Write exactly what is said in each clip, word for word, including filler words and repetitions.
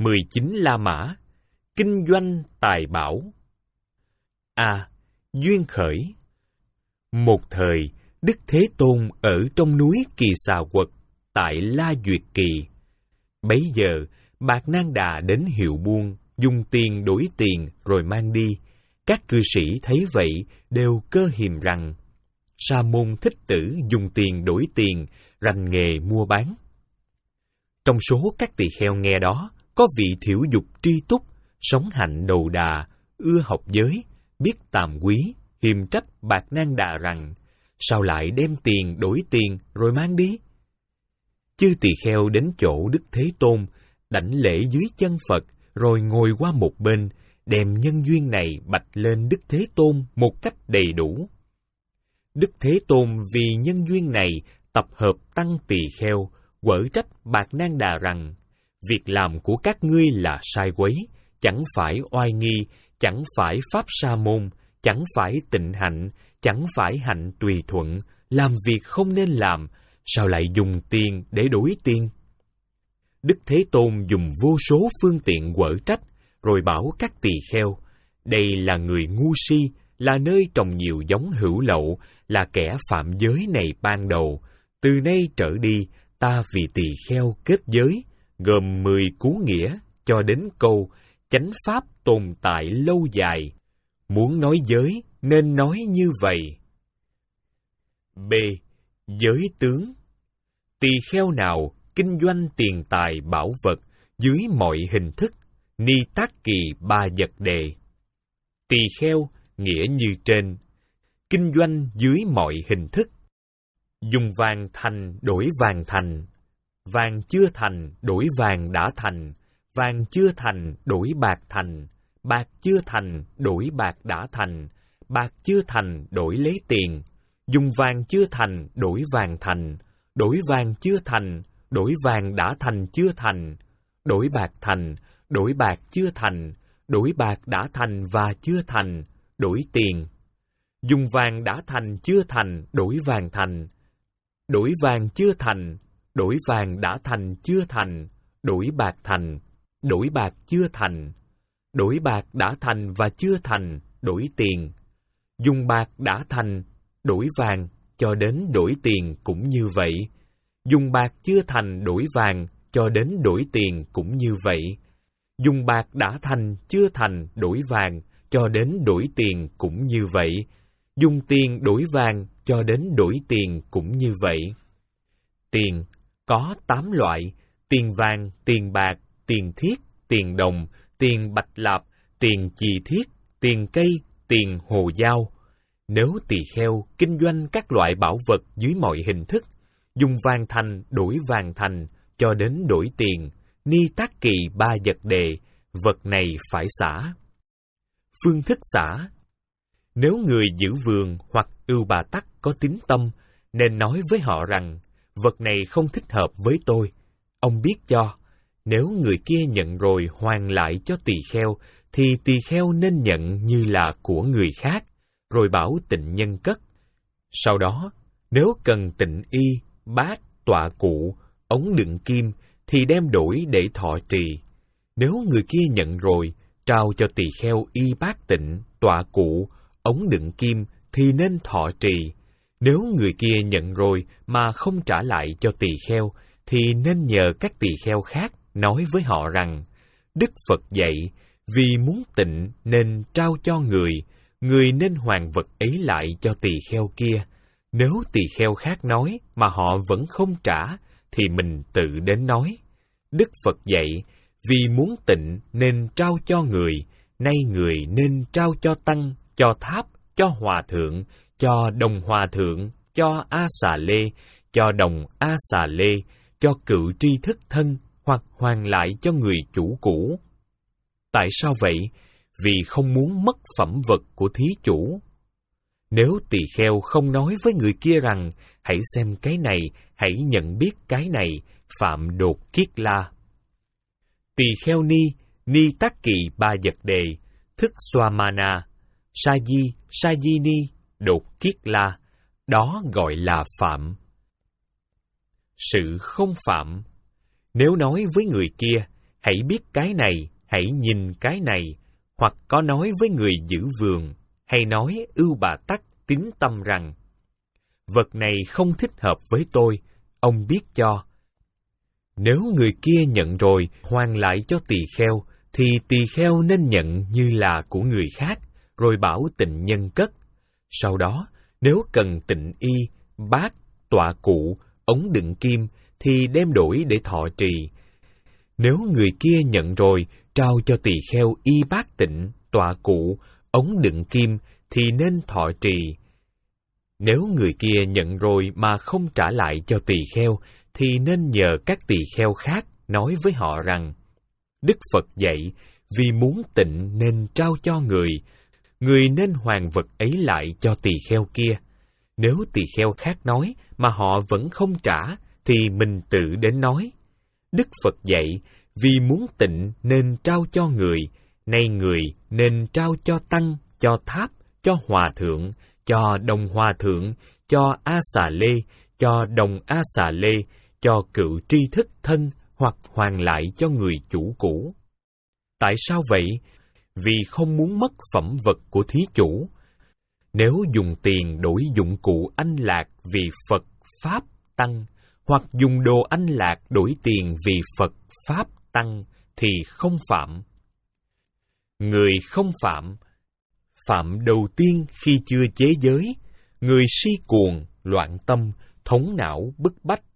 mười chín La Mã, kinh doanh tài bảo. A. Duyên khởi. Một thời, Đức Thế Tôn ở trong núi Kỳ Xà Quật, tại La Duyệt Kỳ. Bấy giờ, Bạt Nan Đà đến hiệu buôn, dùng tiền đổi tiền rồi mang đi. Các cư sĩ thấy vậy, đều cơ hiềm rằng, Sa môn Thích Tử dùng tiền đổi tiền, rành nghề mua bán. Trong số các tỳ kheo nghe đó, có vị thiểu dục tri túc, sống hạnh đầu đà, ưa học giới, biết tàm quý, hiềm trách Bạt Nan Đà rằng, sao lại đem tiền đổi tiền rồi mang đi? Chư tỳ kheo đến chỗ Đức Thế Tôn, đảnh lễ dưới chân Phật, rồi ngồi qua một bên, đem nhân duyên này bạch lên Đức Thế Tôn một cách đầy đủ. Đức Thế Tôn vì nhân duyên này tập hợp tăng tỳ kheo, quở trách Bạt Nan Đà rằng, việc làm của các ngươi là sai quấy, chẳng phải oai nghi, chẳng phải pháp sa môn, chẳng phải tịnh hạnh, chẳng phải hạnh tùy thuận, làm việc không nên làm, sao lại dùng tiền để đổi tiền? Đức Thế Tôn dùng vô số phương tiện quở trách, rồi bảo các tỳ kheo, đây là người ngu si, là nơi trồng nhiều giống hữu lậu, là kẻ phạm giới này ban đầu. Từ nay trở đi, ta vì tỳ kheo kết giới, gồm mười cú nghĩa, cho đến câu, chánh pháp tồn tại lâu dài. Muốn nói giới, nên nói như vậy. B. Giới tướng. Tỳ kheo nào kinh doanh tiền tài bảo vật dưới mọi hình thức, ni tác kỳ ba vật đề. Tỳ kheo nghĩa như trên, kinh doanh dưới mọi hình thức. Dùng vàng thành đổi vàng thành, vàng chưa thành đổi vàng đã thành, vàng chưa thành đổi bạc thành, bạc chưa thành đổi bạc đã thành, bạc chưa thành đổi lấy tiền, dùng vàng chưa thành đổi vàng thành, đổi vàng chưa thành đổi vàng đã thành chưa thành, đổi bạc thành, đổi bạc chưa thành, đổi bạc đã thành và chưa thành, đổi tiền. Dùng vàng đã thành chưa thành đổi vàng thành, đổi vàng chưa thành, đổi vàng đã thành chưa thành, đổi bạc thành, đổi bạc chưa thành, đổi bạc đã thành và chưa thành, đổi tiền. Dùng bạc đã thành, đổi vàng, cho đến đổi tiền cũng như vậy. Dùng bạc chưa thành đổi vàng, cho đến đổi tiền cũng như vậy. Dùng bạc đã thành chưa thành đổi vàng, cho đến đổi tiền cũng như vậy. Dùng tiền đổi vàng, cho đến đổi tiền cũng như vậy. Tiền có tám loại: tiền vàng, tiền bạc, tiền thiết, tiền đồng, tiền bạch lạp, tiền chì thiết, tiền cây, tiền hồ dao. Nếu tỳ kheo kinh doanh các loại bảo vật dưới mọi hình thức, dùng vàng thành đổi vàng thành, cho đến đổi tiền, ni tác kỳ ba vật đề, vật này phải xả. Phương thức xả: nếu người giữ vườn hoặc ưu bà tắc có tín tâm, nên nói với họ rằng, vật này không thích hợp với tôi, ông biết cho. Nếu người kia nhận rồi hoàn lại cho tỳ kheo, thì tỳ kheo nên nhận như là của người khác, rồi bảo tịnh nhân cất. Sau đó, nếu cần tịnh y, bát, tọa cụ, ống đựng kim, thì đem đổi để thọ trì. Nếu người kia nhận rồi, trao cho tỳ kheo y bát tịnh, tọa cụ, ống đựng kim, thì nên thọ trì. Nếu người kia nhận rồi mà không trả lại cho tỳ kheo, thì nên nhờ các tỳ kheo khác nói với họ rằng, Đức Phật dạy, vì muốn tịnh nên trao cho người, người nên hoàn vật ấy lại cho tỳ kheo kia. Nếu tỳ kheo khác nói mà họ vẫn không trả, thì mình tự đến nói. Đức Phật dạy, vì muốn tịnh nên trao cho người, nay người nên trao cho tăng, cho tháp, cho hòa thượng, cho đồng hòa thượng, cho A Xà Lê, cho đồng A Xà Lê, cho cựu tri thức thân, hoặc hoàn lại cho người chủ cũ. Tại sao vậy? Vì không muốn mất phẩm vật của thí chủ. Nếu tỳ kheo không nói với người kia rằng, hãy xem cái này, hãy nhận biết cái này, phạm đột kiết la. Tỳ kheo ni, ni tác kỳ ba vật đề, thức Swamana, sa di, sa di ni, đột kiết la, đó gọi là phạm. Sự không phạm: nếu nói với người kia, hãy biết cái này, hãy nhìn cái này, hoặc có nói với người giữ vườn, hay nói ưu bà tắc tín tâm rằng, vật này không thích hợp với tôi, ông biết cho. Nếu người kia nhận rồi hoàn lại cho tỳ kheo, thì tỳ kheo nên nhận như là của người khác, rồi bảo tịnh nhân cất. Sau đó, nếu cần tịnh y, bát, tọa cụ, ống đựng kim, thì đem đổi để thọ trì. Nếu người kia nhận rồi, trao cho tỳ kheo y bát tịnh, tọa cụ, ống đựng kim, thì nên thọ trì. Nếu người kia nhận rồi mà không trả lại cho tỳ kheo, thì nên nhờ các tỳ kheo khác nói với họ rằng, Đức Phật dạy, vì muốn tịnh nên trao cho người, người nên hoàn vật ấy lại cho tỳ kheo kia. Nếu tỳ kheo khác nói mà họ vẫn không trả, thì mình tự đến nói, Đức Phật dạy, vì muốn tịnh nên trao cho người, nay người nên trao cho tăng, cho tháp, cho hòa thượng, cho đồng hòa thượng, cho a xà lê, cho đồng a xà lê, cho cựu tri thức thân, hoặc hoàn lại cho người chủ cũ. Tại sao vậy? Vì không muốn mất phẩm vật của thí chủ. Nếu dùng tiền đổi dụng cụ anh lạc vì Phật, Pháp, Tăng, hoặc dùng đồ anh lạc đổi tiền vì Phật, Pháp, Tăng, thì không phạm. Người không phạm, phạm đầu tiên khi chưa chế giới, người si cuồng, loạn tâm, thống não, bức bách.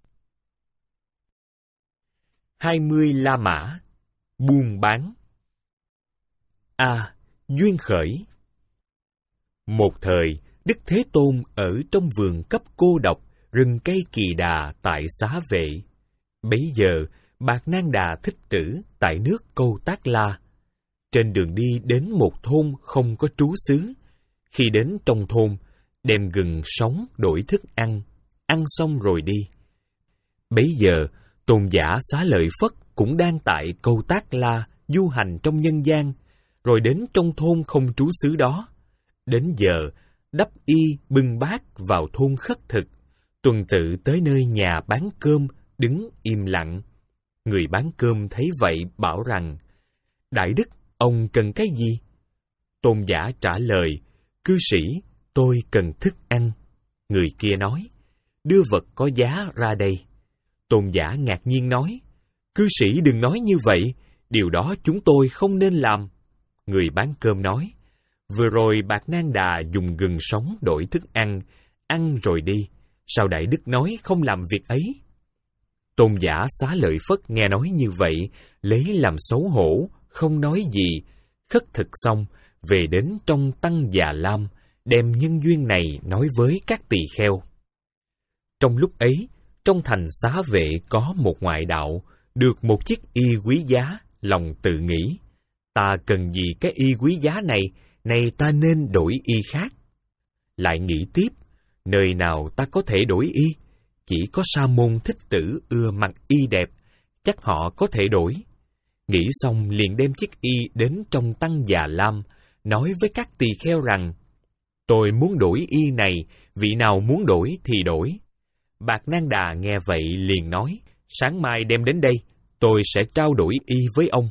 hai mươi La Mã, buôn bán. A. Duyên khởi. Một thời, Đức Thế Tôn ở trong vườn cấp cô độc, rừng cây Kỳ Đà tại Xá Vệ. Bấy giờ, Bạt Nan Đà Thích Trữ tại nước Câu Tác La. Trên đường đi đến một thôn không có trú xứ. Khi đến trong thôn, đem gừng sống đổi thức ăn, ăn xong rồi đi. Bấy giờ, Tôn giả Xá Lợi Phất cũng đang tại Câu Tác La du hành trong nhân gian, rồi đến trong thôn không trú xứ đó. Đến giờ, đắp y bưng bát vào thôn khất thực, tuần tự tới nơi nhà bán cơm, đứng im lặng. Người bán cơm thấy vậy bảo rằng, Đại Đức, ông cần cái gì? Tôn giả trả lời, Cư sĩ, tôi cần thức ăn. Người kia nói, đưa vật có giá ra đây. Tôn giả ngạc nhiên nói, Cư sĩ đừng nói như vậy, điều đó chúng tôi không nên làm. Người bán cơm nói, vừa rồi Bạt Nan Đà dùng gừng sống đổi thức ăn, ăn rồi đi, sao Đại Đức nói không làm việc ấy? Tôn giả Xá Lợi Phất nghe nói như vậy, lấy làm xấu hổ, không nói gì, khất thực xong, về đến trong Tăng Già Lam, đem nhân duyên này nói với các tỳ kheo. Trong lúc ấy, trong thành Xá Vệ có một ngoại đạo, được một chiếc y quý giá, lòng tự nghĩ, ta cần gì cái y quý giá này, này ta nên đổi y khác. Lại nghĩ tiếp, nơi nào ta có thể đổi y? Chỉ có Sa môn Thích Tử ưa mặc y đẹp, chắc họ có thể đổi. Nghĩ xong liền đem chiếc y đến trong Tăng Già Lam, nói với các tỳ kheo rằng, tôi muốn đổi y này, vị nào muốn đổi thì đổi. Bạt Nan Đà nghe vậy liền nói, sáng mai đem đến đây, tôi sẽ trao đổi y với ông.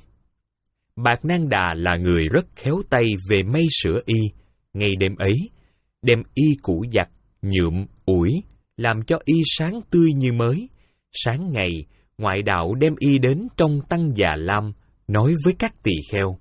Bạt Nan Đà là người rất khéo tay về may sửa y. Ngày đêm ấy, đem y cũ giặt, nhuộm, ủi, làm cho y sáng tươi như mới. Sáng ngày, ngoại đạo đem y đến trong Tăng Già Lam, nói với các tỳ kheo,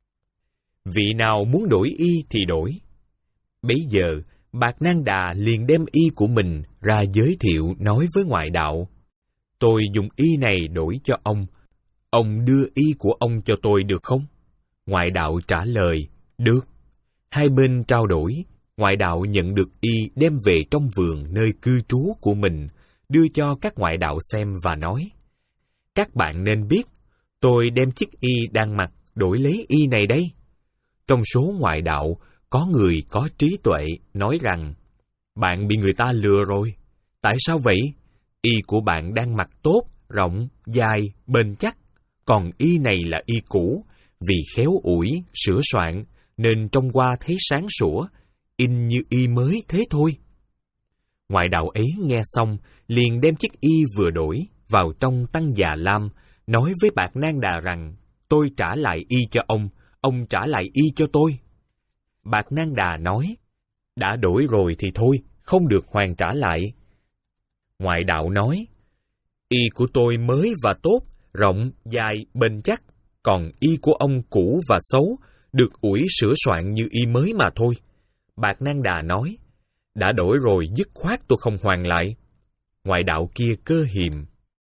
vị nào muốn đổi y thì đổi. Bấy giờ, Bạt Nan Đà liền đem y của mình ra giới thiệu nói với ngoại đạo, tôi dùng y này đổi cho ông, ông đưa y của ông cho tôi được không? Ngoại đạo trả lời, được. Hai bên trao đổi, ngoại đạo nhận được y đem về trong vườn nơi cư trú của mình, đưa cho các ngoại đạo xem và nói, các bạn nên biết, tôi đem chiếc y đang mặc đổi lấy y này đây. Trong số ngoại đạo, có người có trí tuệ nói rằng, bạn bị người ta lừa rồi. Tại sao vậy? Y của bạn đang mặc tốt, rộng, dài, bền chắc, còn y này là y cũ, vì khéo ủi, sửa soạn, nên trông qua thấy sáng sủa, in như y mới thế thôi. Ngoại đạo ấy nghe xong, liền đem chiếc y vừa đổi vào trong Tăng Già Lam, nói với Bạt Nang Đà rằng, tôi trả lại y cho ông, ông trả lại y cho tôi. Bạt Nang Đà nói, đã đổi rồi thì thôi, không được hoàn trả lại. Ngoại đạo nói, y của tôi mới và tốt, rộng, dài, bền chắc, còn y của ông cũ và xấu, được ủi sửa soạn như y mới mà thôi. Bạt Nang Đà nói, đã đổi rồi dứt khoát tôi không hoàn lại. Ngoại đạo kia cơ hiềm,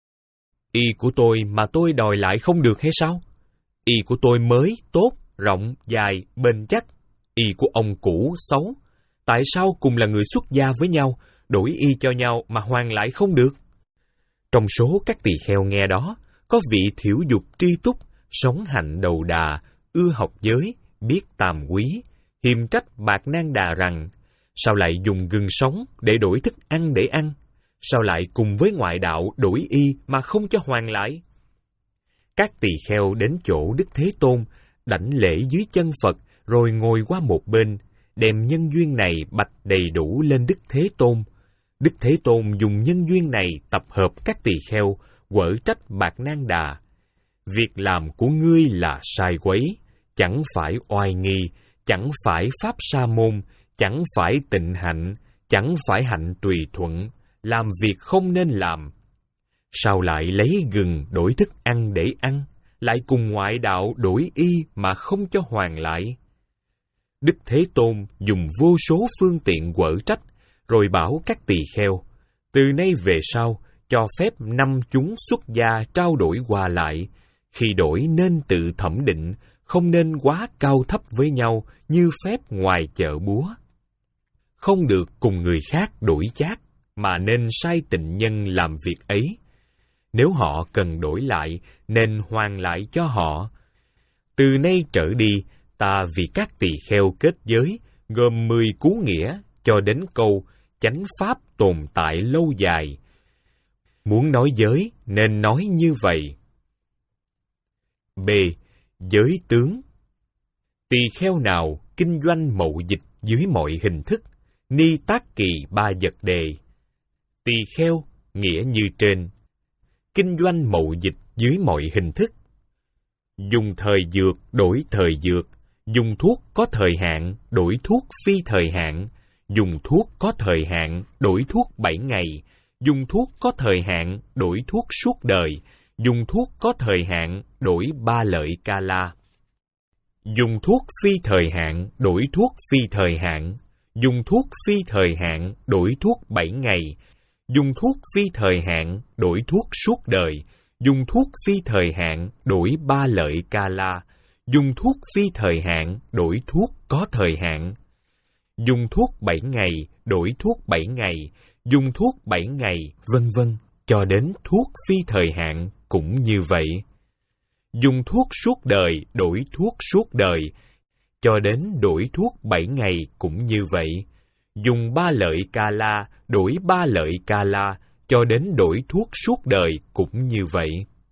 y của tôi mà tôi đòi lại không được hay sao? Y của tôi mới, tốt, rộng, dài, bền chắc, y của ông cũ, xấu. Tại sao cùng là người xuất gia với nhau, đổi y cho nhau mà hoàn lại không được? Trong số các tỳ kheo nghe đó, có vị thiểu dục tri túc, sống hạnh đầu đà, ưa học giới, biết tàm quý, hiềm trách Bạt Nang Đà rằng, sao lại dùng gừng sống để đổi thức ăn để ăn? Sao lại cùng với ngoại đạo đổi y mà không cho hoàn lại? Các tỳ kheo đến chỗ Đức Thế Tôn, đảnh lễ dưới chân Phật, rồi ngồi qua một bên, đem nhân duyên này bạch đầy đủ lên Đức Thế Tôn. Đức Thế Tôn dùng nhân duyên này tập hợp các tỳ kheo, quở trách Bạt Nang Đà. Việc làm của ngươi là sai quấy, chẳng phải oai nghi, chẳng phải pháp sa môn, chẳng phải tịnh hạnh, chẳng phải hạnh tùy thuận, làm việc không nên làm. Sao lại lấy gừng đổi thức ăn để ăn, lại cùng ngoại đạo đổi y mà không cho hoàn lại? Đức Thế Tôn dùng vô số phương tiện quở trách, rồi bảo các tỳ kheo, từ nay về sau, cho phép năm chúng xuất gia trao đổi qua lại, khi đổi nên tự thẩm định, không nên quá cao thấp với nhau như phép ngoài chợ búa. Không được cùng người khác đổi chác, mà nên sai tịnh nhân làm việc ấy. Nếu họ cần đổi lại, nên hoàn lại cho họ. Từ nay trở đi, ta vì các tỳ kheo kết giới, gồm mười cú nghĩa, cho đến câu chánh pháp tồn tại lâu dài. Muốn nói giới, nên nói như vậy. B. Giới tướng. Tỳ kheo nào kinh doanh mậu dịch dưới mọi hình thức, ni tác kỳ ba vật đề. Tỳ kheo, nghĩa như trên. Kinh doanh mậu dịch dưới mọi hình thức. Dùng thời dược đổi thời dược, dùng thuốc có thời hạn đổi thuốc phi thời hạn, dùng thuốc có thời hạn đổi thuốc bảy ngày, dùng thuốc có thời hạn đổi thuốc suốt đời, dùng thuốc có thời hạn đổi ba lợi ca la. Dùng thuốc phi thời hạn đổi thuốc phi thời hạn, dùng thuốc phi thời hạn đổi thuốc bảy ngày, dùng thuốc phi thời hạn đổi thuốc suốt đời, dùng thuốc phi thời hạn đổi ba lợi ca la, dùng thuốc phi thời hạn đổi thuốc có thời hạn, dùng thuốc bảy ngày đổi thuốc bảy ngày, dùng thuốc bảy ngày, vân vân, cho đến thuốc phi thời hạn cũng như vậy. Dùng thuốc suốt đời đổi thuốc suốt đời, cho đến đổi thuốc bảy ngày cũng như vậy. Dùng ba lợi ca la đổi ba lợi ca la, cho đến đổi thuốc suốt đời cũng như vậy.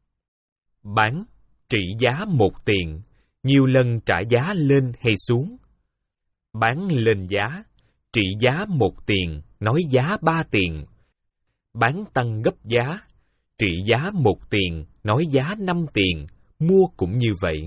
Bán, trị giá một tiền, nhiều lần trả giá lên hay xuống. Bán lên giá, trị giá một tiền, nói giá ba tiền. Bán tăng gấp giá, trị giá một tiền, nói giá năm tiền, mua cũng như vậy.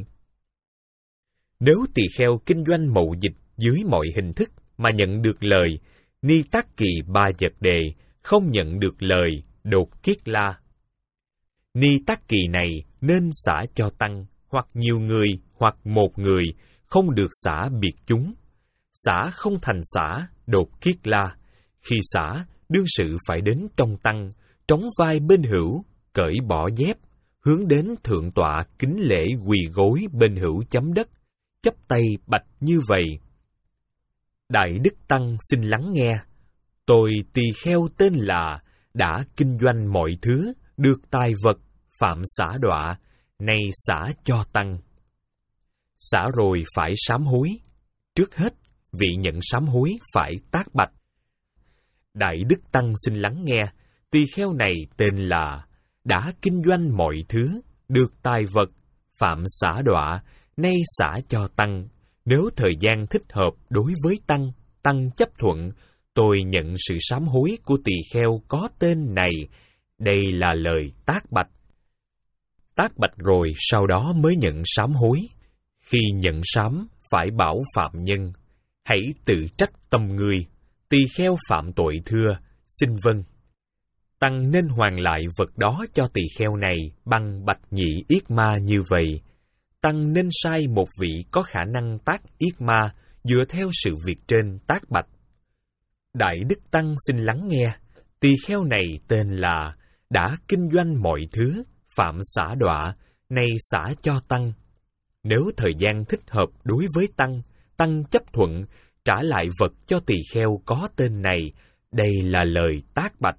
Nếu tỳ kheo kinh doanh mậu dịch dưới mọi hình thức mà nhận được lời, ni tác kỳ ba vật đề, không nhận được lời, đột kiết la. Ni tác kỳ này nên xả cho tăng, hoặc nhiều người, hoặc một người, không được xả biệt chúng. Xả không thành xả, đột kiết la. Khi xả, đương sự phải đến trong tăng, trống vai bên hữu, cởi bỏ dép, hướng đến thượng tọa kính lễ quỳ gối bên hữu chấm đất, chắp tay bạch như vậy. Đại Đức Tăng xin lắng nghe. Tôi tỳ kheo tên là, đã kinh doanh mọi thứ, được tài vật, phạm xả đọa, nay xả cho tăng. Xả rồi phải sám hối. Trước hết, vị nhận sám hối phải tác bạch. Đại Đức Tăng xin lắng nghe. Tỳ kheo này tên là, đã kinh doanh mọi thứ, được tài vật, phạm xả đọa, nay xả cho tăng. Nếu thời gian thích hợp đối với tăng, tăng chấp thuận, tôi nhận sự sám hối của tỳ kheo có tên này. Đây là lời tác bạch. tác bạch rồi sau đó mới nhận sám hối. Khi nhận sám, phải bảo phạm nhân, hãy tự trách tâm ngươi, tỳ kheo phạm tội thưa, xin vâng. Tăng nên hoàn lại vật đó cho tỳ kheo này bằng bạch nhị yết ma như vậy. Tăng nên sai một vị có khả năng tác yết ma dựa theo sự việc trên tác bạch. Đại Đức Tăng xin lắng nghe, tỳ kheo này tên là đã kinh doanh mọi thứ, phạm xả đọa, nay xả cho Tăng. Nếu thời gian thích hợp đối với Tăng, Tăng chấp thuận, trả lại vật cho tỳ kheo có tên này, đây là lời tác bạch.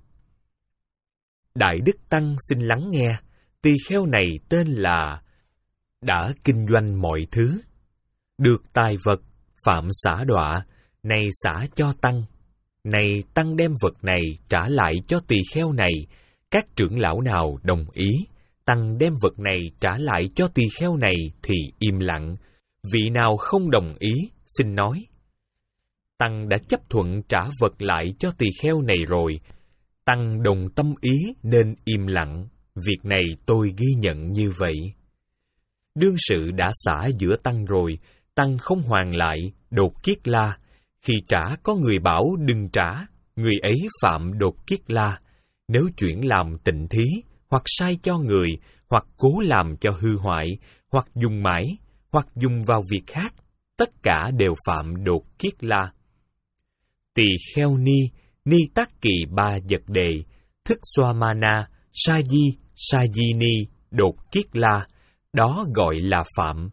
Đại Đức Tăng xin lắng nghe, tỳ kheo này tên là đã kinh doanh mọi thứ, được tài vật, phạm xả đọa, nay xả cho Tăng. Này Tăng đem vật này trả lại cho tỳ kheo này, các trưởng lão nào đồng ý, Tăng đem vật này trả lại cho tỳ kheo này thì im lặng, vị nào không đồng ý, xin nói. Tăng đã chấp thuận trả vật lại cho tỳ kheo này rồi, Tăng đồng tâm ý nên im lặng, việc này tôi ghi nhận như vậy. Đương sự đã xả giữa Tăng rồi, Tăng không hoàn lại, đột kiết la. Khi trả có người bảo đừng trả, người ấy phạm đột kiết la. Nếu chuyển làm tịnh thí, hoặc sai cho người, hoặc cố làm cho hư hoại, hoặc dùng mãi, hoặc dùng vào việc khác, tất cả đều phạm đột kiết la. Tỳ kheo ni, ni tác kỳ ba vật đề, thức xoa mana, sa di, sa di ni, đột kiết la, đó gọi là phạm.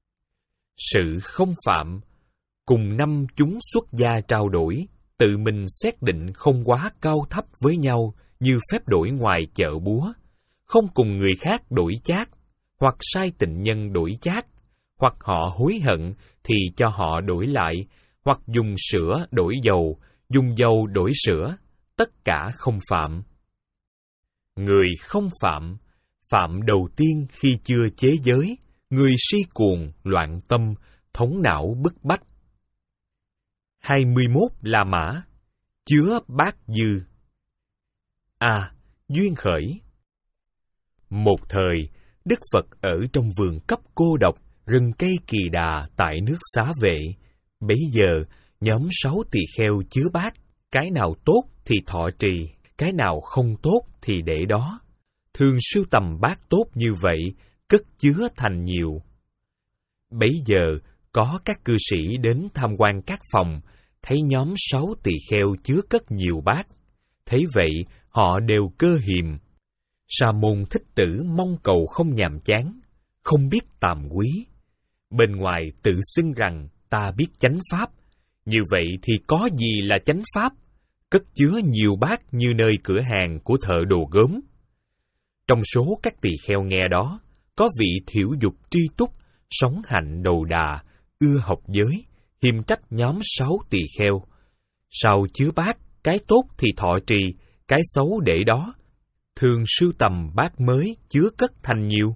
Sự không phạm, cùng năm chúng xuất gia trao đổi, tự mình xét định không quá cao thấp với nhau như phép đổi ngoài chợ búa, không cùng người khác đổi chác, hoặc sai tịnh nhân đổi chác, hoặc họ hối hận thì cho họ đổi lại, hoặc dùng sữa đổi dầu, dùng dầu đổi sữa, tất cả không phạm. Người không phạm, phạm đầu tiên khi chưa chế giới, người si cuồng, loạn tâm, thống não bức bách. hai mươi mốt La Mã, chứa bát dư. A. Duyên khởi. Một thời, Đức Phật ở trong vườn cấp cô độc, rừng cây kỳ đà tại nước Xá Vệ. Bấy giờ, nhóm sáu tỳ kheo chứa bát, cái nào tốt thì thọ trì, cái nào không tốt thì để đó. Thường sưu tầm bát tốt như vậy, cất chứa thành nhiều. Bấy giờ, có các cư sĩ đến tham quan các phòng, thấy nhóm sáu tỳ kheo chứa cất nhiều bát. Thấy vậy, họ đều cơ hiềm. Sa môn Thích Tử mong cầu không nhàm chán, không biết tàm quý. Bên ngoài tự xưng rằng ta biết chánh pháp, như vậy thì có gì là chánh pháp? Cất chứa nhiều bát như nơi cửa hàng của thợ đồ gốm. Trong số các tỳ kheo nghe đó, có vị thiểu dục tri túc, sống hạnh đầu đà, ưa học giới, hiềm trách nhóm sáu tỳ kheo. Sau chứa bát, cái tốt thì thọ trì, cái xấu để đó. Thường sưu tầm bát mới chứa cất thành nhiều.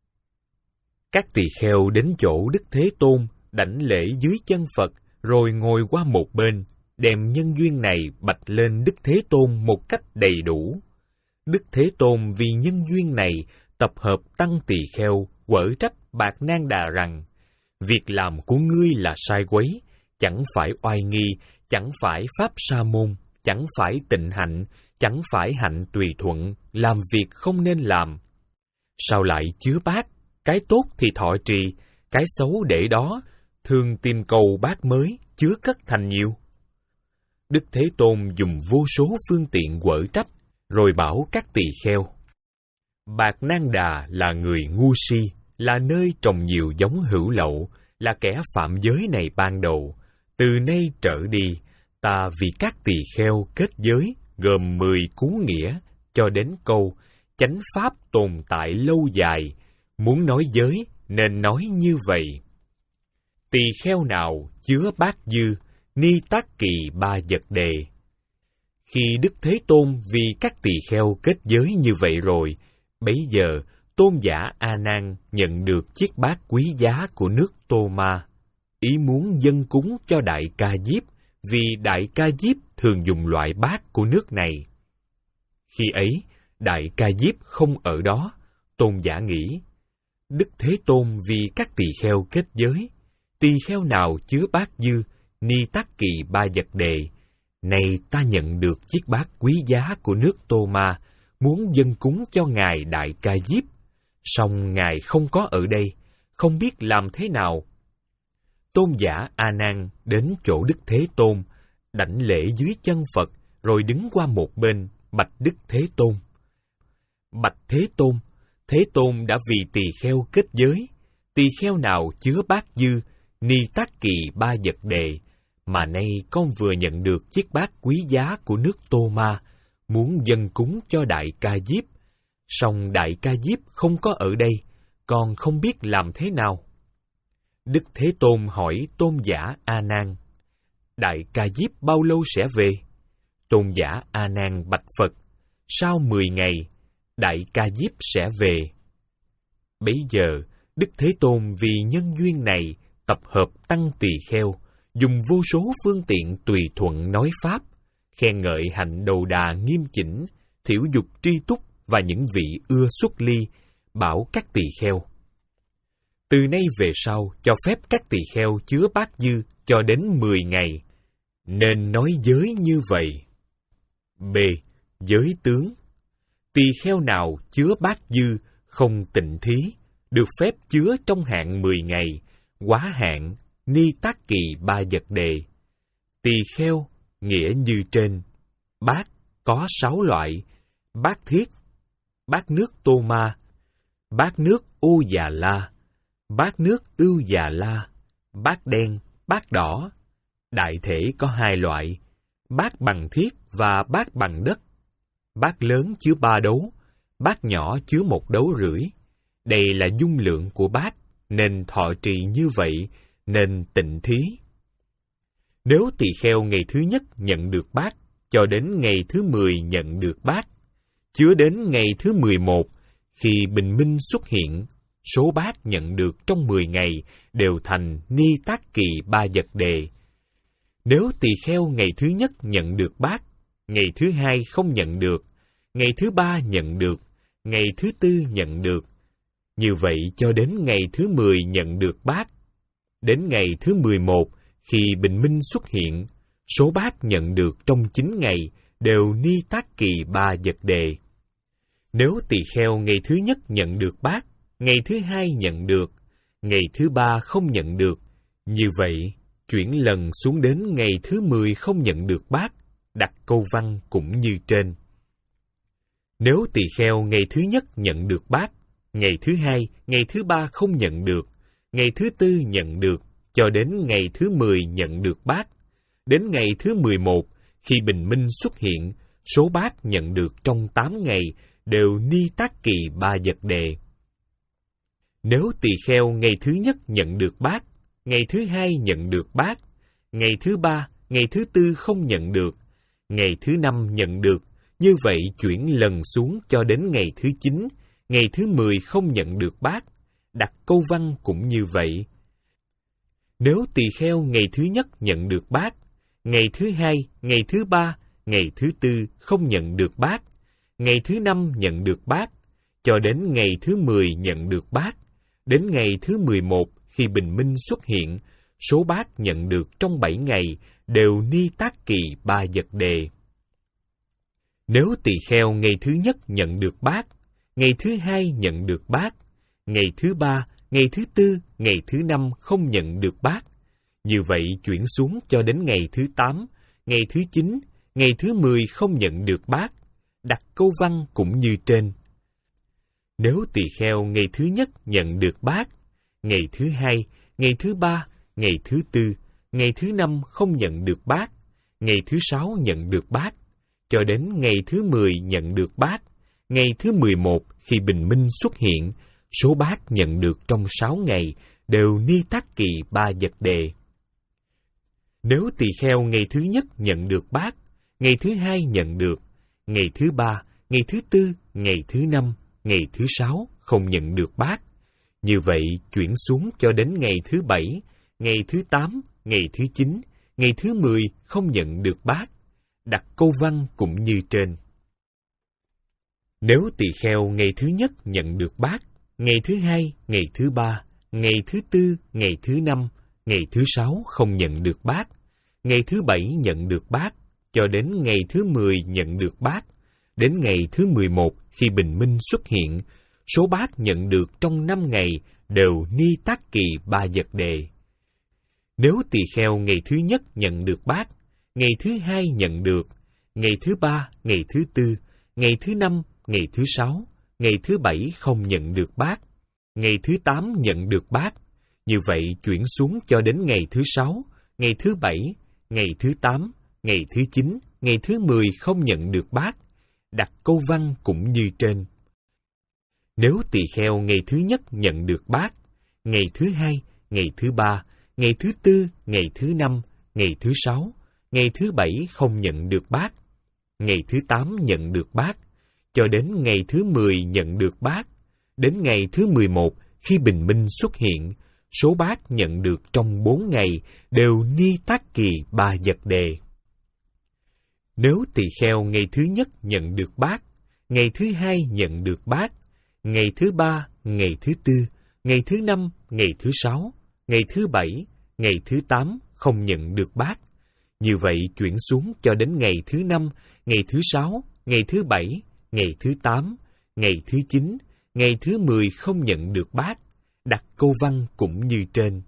Các tỳ kheo đến chỗ Đức Thế Tôn, đảnh lễ dưới chân Phật, rồi ngồi qua một bên, đem nhân duyên này bạch lên Đức Thế Tôn một cách đầy đủ. Đức Thế Tôn vì nhân duyên này tập hợp tăng tỳ kheo, quở trách Bạt Nan Đà rằng: việc làm của ngươi là sai quấy, chẳng phải oai nghi, chẳng phải pháp sa môn, chẳng phải tịnh hạnh, chẳng phải hạnh tùy thuận, làm việc không nên làm. Sao lại chứa bát, cái tốt thì thọ trì, cái xấu để đó, thường tìm cầu bát mới, chứa cất thành nhiều. Đức Thế Tôn dùng vô số phương tiện quở trách, rồi bảo các tỳ kheo: Bạt Nan Đà là người ngu si, là nơi trồng nhiều giống hữu lậu, là kẻ phạm giới này ban đầu. Từ nay trở đi, ta vì các tỳ kheo kết giới, gồm mười cú nghĩa, cho đến câu chánh pháp tồn tại lâu dài. Muốn nói giới, nên nói như vậy. Tỳ kheo nào chứa bát dư, ni tác kỳ ba vật đề. Khi Đức Thế Tôn vì các tỳ kheo kết giới như vậy rồi, bấy giờ Tôn giả A Nan nhận được chiếc bát quý giá của nước Tô Ma, ý muốn dâng cúng cho Đại Ca Diếp, vì Đại Ca Diếp thường dùng loại bát của nước này. Khi ấy, Đại Ca Diếp không ở đó, Tôn giả nghĩ, Đức Thế Tôn vì các tỳ kheo kết giới, tỳ kheo nào chứa bát dư, ni tắc kỳ ba vật đề. Nay ta nhận được chiếc bát quý giá của nước Tô Ma, muốn dâng cúng cho Ngài Đại Ca Diếp. Song Ngài không có ở đây, không biết làm thế nào. Tôn giả A Nan đến chỗ Đức Thế Tôn, đảnh lễ dưới chân Phật, rồi đứng qua một bên, bạch Đức Thế Tôn. Bạch Thế Tôn, Thế Tôn đã vì tỳ kheo kết giới, tỳ kheo nào chứa bát dư, ni tắc kỳ ba vật đề, mà nay con vừa nhận được chiếc bát quý giá của nước Tô Ma, muốn dâng cúng cho Đại Ca Diếp. Song Đại Ca Diếp không có ở đây, con không biết làm thế nào. Đức Thế Tôn hỏi Tôn giả A Nan, Đại Ca Diếp bao lâu sẽ về? Tôn giả A Nan bạch Phật, sau mười ngày, Đại Ca Diếp sẽ về. Bấy giờ, Đức Thế Tôn vì nhân duyên này tập hợp tăng tỳ kheo, dùng vô số phương tiện tùy thuận nói pháp, khen ngợi hạnh đầu đà nghiêm chỉnh, thiểu dục tri túc và những vị ưa xuất ly, bảo các tỳ kheo. Từ nay về sau, cho phép các tỳ kheo chứa bát dư cho đến mười ngày, nên nói giới như vậy. B. Giới tướng. Tỳ kheo nào chứa bát dư, không tịnh thí, được phép chứa trong hạn mười ngày, quá hạn, ni tắc kỳ ba vật đề. Tỳ kheo, nghĩa như trên. Bát có sáu loại: bát thiết, bát nước Tô Ma, bát nước Ô Già La, bát nước Ưu Già La, bát đen, bát đỏ. Đại thể có hai loại: bát bằng thiết và bát bằng đất. Bát lớn chứa ba đấu, bát nhỏ chứa một đấu rưỡi. Đây là dung lượng của bát, nên thọ trì như vậy, nên tịnh thí. Nếu tỳ kheo ngày thứ nhất nhận được bát, cho đến ngày thứ mười nhận được bát, chứa đến ngày thứ mười một, khi bình minh xuất hiện, số bát nhận được trong mười ngày đều thành ni tắc kỳ ba vật đề. Nếu tỳ kheo ngày thứ nhất nhận được bát, ngày thứ hai không nhận được, ngày thứ ba nhận được, ngày thứ tư nhận được, như vậy cho đến ngày thứ mười nhận được bát. Đến ngày thứ mười một, khi bình minh xuất hiện, số bát nhận được trong chín ngày đều ni tắc kỳ ba vật đề. Nếu tỳ kheo ngày thứ nhất nhận được bát, ngày thứ hai nhận được, ngày thứ ba không nhận được, như vậy chuyển lần xuống đến ngày thứ mười không nhận được bát, đặt câu văn cũng như trên. Nếu tỳ kheo ngày thứ nhất nhận được bát, ngày thứ hai, ngày thứ ba không nhận được, ngày thứ tư nhận được, cho đến ngày thứ mười nhận được bát. Đến ngày thứ mười một, khi bình minh xuất hiện, số bát nhận được trong tám ngày đều ni tắc kỳ ba vật đề. Nếu tỳ kheo ngày thứ nhất nhận được bát, ngày thứ hai nhận được bát, ngày thứ ba, ngày thứ tư không nhận được, ngày thứ năm nhận được, như vậy chuyển lần xuống cho đến ngày thứ chín, ngày thứ mười không nhận được bát, đặt câu văn cũng như vậy. Nếu tỳ kheo ngày thứ nhất nhận được bát, ngày thứ hai, ngày thứ ba, ngày thứ tư không nhận được bát, ngày thứ năm nhận được bát, cho đến ngày thứ mười nhận được bát, đến ngày thứ mười một khi bình minh xuất hiện, số bát nhận được trong bảy ngày đều ni tắc kỳ ba vật đề. Nếu tỳ kheo ngày thứ nhất nhận được bát, ngày thứ hai nhận được bát, ngày thứ ba, ngày thứ tư, ngày thứ năm không nhận được bát, như vậy chuyển xuống cho đến ngày thứ tám, ngày thứ chín, ngày thứ mười không nhận được bát, đặt câu văn cũng như trên. Nếu tỳ kheo ngày thứ nhất nhận được bát, ngày thứ hai, ngày thứ ba, ngày thứ tư, ngày thứ năm không nhận được bát, ngày thứ sáu nhận được bát, cho đến ngày thứ mười nhận được bát, ngày thứ mười một khi bình minh xuất hiện, số bát nhận được trong sáu ngày đều ni tắc kỳ ba vật đề. Nếu tỳ kheo ngày thứ nhất nhận được bát, ngày thứ hai nhận được, ngày thứ ba, ngày thứ tư, ngày thứ năm, ngày thứ sáu không nhận được bát, như vậy chuyển xuống cho đến ngày thứ bảy, ngày thứ tám, ngày thứ chín, ngày thứ mười không nhận được bát, đặt câu văn cũng như trên. Nếu tỳ kheo ngày thứ nhất nhận được bát, ngày thứ hai, ngày thứ ba, ngày thứ tư, ngày thứ năm, ngày thứ sáu không nhận được bát, ngày thứ bảy nhận được bát, cho đến ngày thứ mười nhận được bát, đến ngày thứ mười một khi bình minh xuất hiện, số bát nhận được trong năm ngày đều ni tát kỳ ba vật đề. Nếu tỳ kheo ngày thứ nhất nhận được bát, ngày thứ hai nhận được, ngày thứ ba, ngày thứ tư, ngày thứ năm, ngày thứ sáu, ngày thứ bảy không nhận được bát, ngày thứ tám nhận được bát, như vậy chuyển xuống cho đến ngày thứ sáu, ngày thứ bảy, ngày thứ tám, ngày thứ chín, ngày thứ mười không nhận được bát, đặt câu văn cũng như trên. Nếu tỳ kheo ngày thứ nhất nhận được bát, ngày thứ hai, ngày thứ ba, ngày thứ tư, ngày thứ năm, ngày thứ sáu, ngày thứ bảy không nhận được bát, ngày thứ tám nhận được bát, cho đến ngày thứ mười nhận được bát, đến ngày thứ mười một khi bình minh xuất hiện, số bát nhận được trong bốn ngày đều ni tát kỳ ba vật đề. Nếu tỳ kheo ngày thứ nhất nhận được bát, ngày thứ hai nhận được bát, ngày thứ ba, ngày thứ tư, ngày thứ năm, ngày thứ sáu, ngày thứ bảy, ngày thứ tám không nhận được bát, như vậy chuyển xuống cho đến ngày thứ năm, ngày thứ sáu, ngày thứ bảy, ngày thứ tám, ngày thứ chín, ngày thứ mười không nhận được bát, đặt câu văn cũng như trên.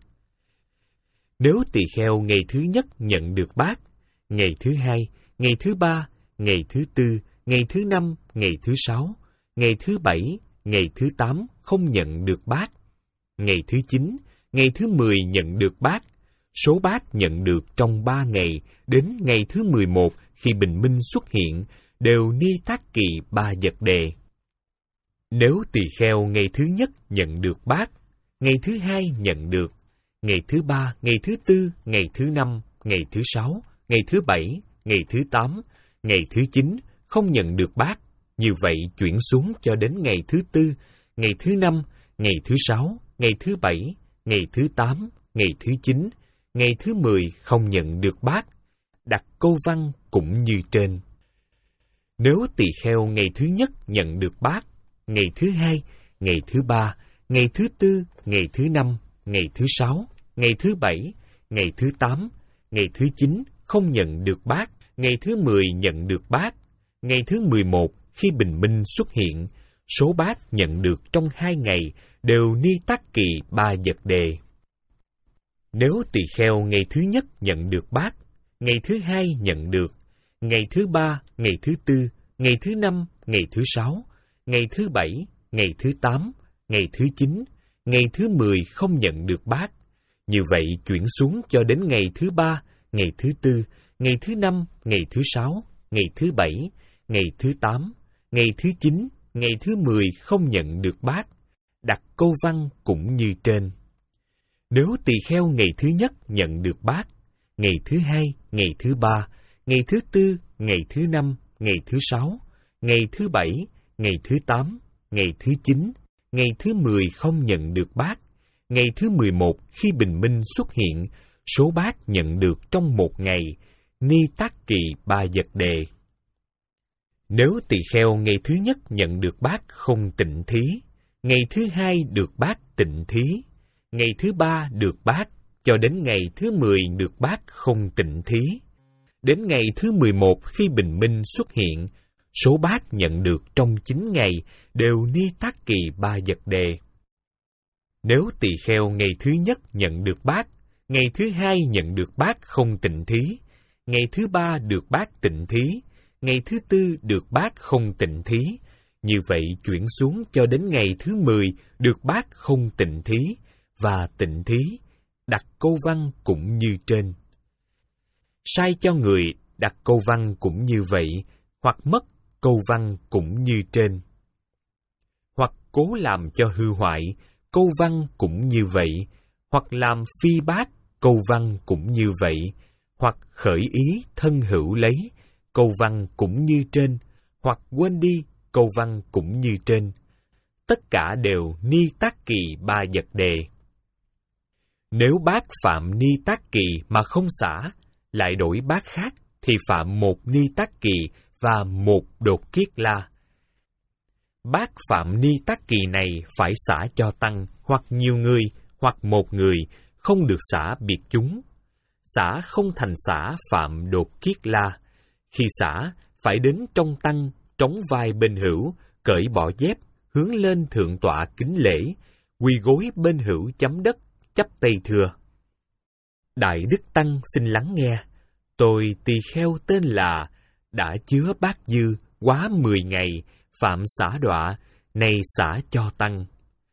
Nếu tỳ kheo ngày thứ nhất nhận được bát, ngày thứ hai, ngày thứ ba, ngày thứ tư, ngày thứ năm, ngày thứ sáu, ngày thứ bảy, ngày thứ tám không nhận được bát, ngày thứ chín, ngày thứ mười nhận được bát, số bát nhận được trong ba ngày đến ngày thứ mười một khi bình minh xuất hiện đều ni tát kỳ ba vật đề. Nếu tỳ kheo ngày thứ nhất nhận được bát, ngày thứ hai nhận được, ngày thứ ba, ngày thứ tư, ngày thứ năm, ngày thứ sáu, ngày thứ bảy, ngày thứ tám, ngày thứ chín không nhận được bát, như vậy chuyển xuống cho đến ngày thứ tư, ngày thứ năm, ngày thứ sáu, ngày thứ bảy, ngày thứ tám, ngày thứ chín, ngày thứ mười không nhận được bát, đặt câu văn cũng như trên. Nếu tỳ kheo ngày thứ nhất nhận được bát, ngày thứ hai, ngày thứ ba, ngày thứ tư, ngày thứ năm, ngày thứ sáu, ngày thứ bảy, ngày thứ tám, ngày thứ chín không nhận được bát, ngày thứ mười nhận được bát, ngày thứ mười một khi bình minh xuất hiện, số bát nhận được trong hai ngày đều ni tát kỳ ba vật đề. Nếu tỳ kheo ngày thứ nhất nhận được bát, ngày thứ hai nhận được, ngày thứ ba, ngày thứ tư, ngày thứ năm, ngày thứ sáu, ngày thứ bảy, ngày thứ tám, ngày thứ chín, ngày thứ mười không nhận được bát, như vậy chuyển xuống cho đến ngày thứ ba, ngày thứ tư, ngày thứ năm, ngày thứ sáu, ngày thứ bảy, ngày thứ tám, ngày thứ chín, ngày thứ mười không nhận được bát, đặt câu văn cũng như trên. Nếu tỳ kheo ngày thứ nhất nhận được bát, ngày thứ hai, ngày thứ ba, ngày thứ tư, ngày thứ năm, ngày thứ sáu, ngày thứ bảy, ngày thứ tám, ngày thứ chín, ngày thứ mười không nhận được bát, ngày thứ mười một khi bình minh xuất hiện, số bát nhận được trong một ngày, ni tát kỳ ba vật đề. Nếu tỳ kheo ngày thứ nhất nhận được bát không tịnh thí, ngày thứ hai được bát tịnh thí, ngày thứ ba được bát, cho đến ngày thứ mười được bát không tịnh thí, đến ngày thứ mười một khi bình minh xuất hiện, số bát nhận được trong chín ngày đều ni tát kỳ ba vật đề. Nếu tỳ kheo ngày thứ nhất nhận được bát, ngày thứ hai nhận được bát không tịnh thí, ngày thứ ba được bát tịnh thí, ngày thứ tư được bát không tịnh thí, như vậy chuyển xuống cho đến ngày thứ mười được bát không tịnh thí và tịnh thí, đặt câu văn cũng như trên. Sai cho người đặt câu văn cũng như vậy, hoặc mất câu văn cũng như trên. Hoặc cố làm cho hư hoại, câu văn cũng như vậy, hoặc làm phi bát, câu văn cũng như vậy, hoặc khởi ý thân hữu lấy, câu văn cũng như trên, hoặc quên đi, câu văn cũng như trên. Tất cả đều ni tát kỳ ba vật đề. Nếu bát phạm ni tát kỳ mà không xả, lại đổi bát khác, thì phạm một ni tát kỳ và một đột kiết la. bác phạm ni tắc kỳ này phải xả cho tăng, hoặc nhiều người, hoặc một người, không được xả biệt chúng. Xả không thành xả phạm đột kiết la. Khi xả, phải đến trong tăng, trống vai bên hữu, cởi bỏ dép, hướng lên thượng tọa kính lễ, quỳ gối bên hữu chấm đất, chắp tay thưa: Đại Đức Tăng xin lắng nghe, tôi tỳ kheo tên là, đã chứa bát dư, quá mười ngày, phạm xả đọa, nay xả cho tăng.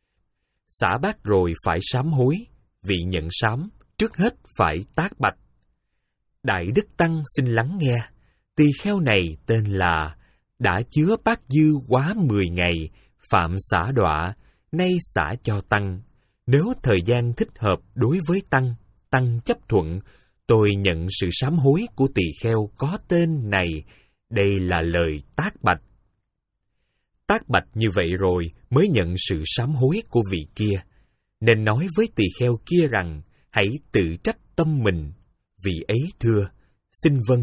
Xả bát rồi phải sám hối, vị nhận sám, trước hết phải tác bạch. Đại Đức Tăng xin lắng nghe, tỳ kheo này tên là, đã chứa bát dư quá mười ngày, phạm xả đọa, nay xả cho tăng. Nếu thời gian thích hợp đối với tăng, tăng chấp thuận, tôi nhận sự sám hối của tỳ kheo có tên này. Đây là lời tác bạch. Tác bạch như vậy rồi mới nhận sự sám hối của vị kia, nên nói với tỳ kheo kia rằng hãy tự trách tâm mình. Vị ấy thưa: Xin vâng.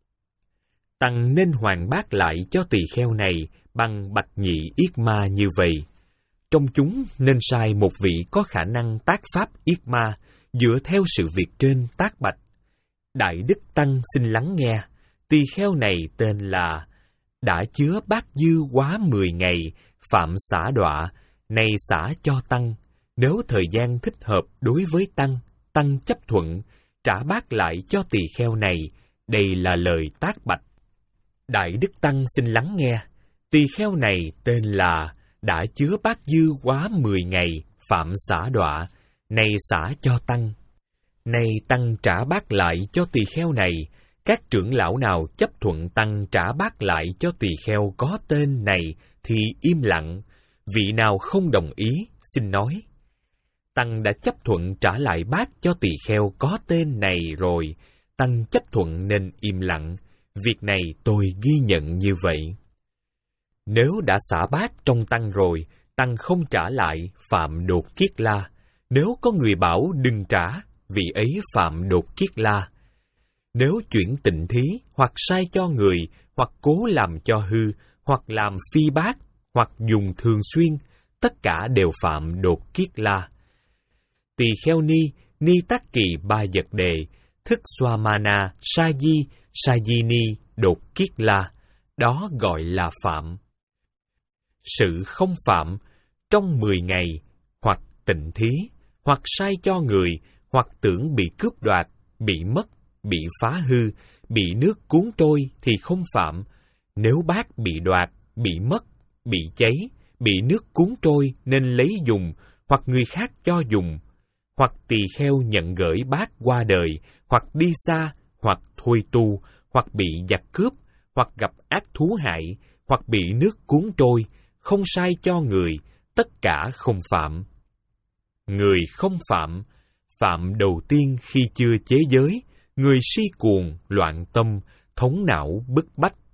Tăng nên hoàn bác lại cho tỳ kheo này bằng bạch nhị yết ma như vậy. Trong chúng nên sai một vị có khả năng tác pháp yết ma, dựa theo sự việc trên tác bạch. Đại Đức Tăng xin lắng nghe, tỳ kheo này tên là, đã chứa bát dư quá mười ngày, phạm xả đọa, nay xả cho tăng. Nếu thời gian thích hợp đối với tăng, tăng chấp thuận, trả bát lại cho tỳ kheo này. Đây là lời tác bạch. Đại Đức Tăng xin lắng nghe, tỳ kheo này tên là, đã chứa bát dư quá mười ngày, phạm xả đọa, nay xả cho tăng. Nay tăng trả bát lại cho tỳ kheo này. Các trưởng lão nào chấp thuận tăng trả bát lại cho tỳ kheo có tên này thì im lặng. Vị nào không đồng ý, xin nói. Tăng đã chấp thuận trả lại bát cho tỳ kheo có tên này rồi, tăng chấp thuận nên im lặng. Việc này tôi ghi nhận như vậy. Nếu đã xả bát trong tăng rồi, tăng không trả lại, phạm đột kiết la. Nếu có người bảo đừng trả, vị ấy phạm đột kiết la. Nếu chuyển tịnh thí, hoặc sai cho người, hoặc cố làm cho hư, hoặc làm phi bát, hoặc dùng thường xuyên, tất cả đều phạm đột kiết la. Tỳ kheo ni, ni tắc kỳ ba vật đề, thức swamana, sa di, sa di ni, đột kiết la, đó gọi là phạm. Sự không phạm, trong mười ngày, hoặc tịnh thí, hoặc sai cho người, hoặc tưởng bị cướp đoạt, bị mất, bị phá hư, bị nước cuốn trôi thì không phạm. Nếu bát bị đoạt, bị mất, bị cháy, bị nước cuốn trôi nên lấy dùng, hoặc người khác cho dùng, hoặc tỳ kheo nhận gửi bát qua đời, hoặc đi xa, hoặc thôi tu, hoặc bị giặc cướp, hoặc gặp ác thú hại, hoặc bị nước cuốn trôi, không sai cho người, tất cả không phạm. Người không phạm, phạm đầu tiên khi chưa chế giới, người si cuồng, loạn tâm, thống não, bức bách,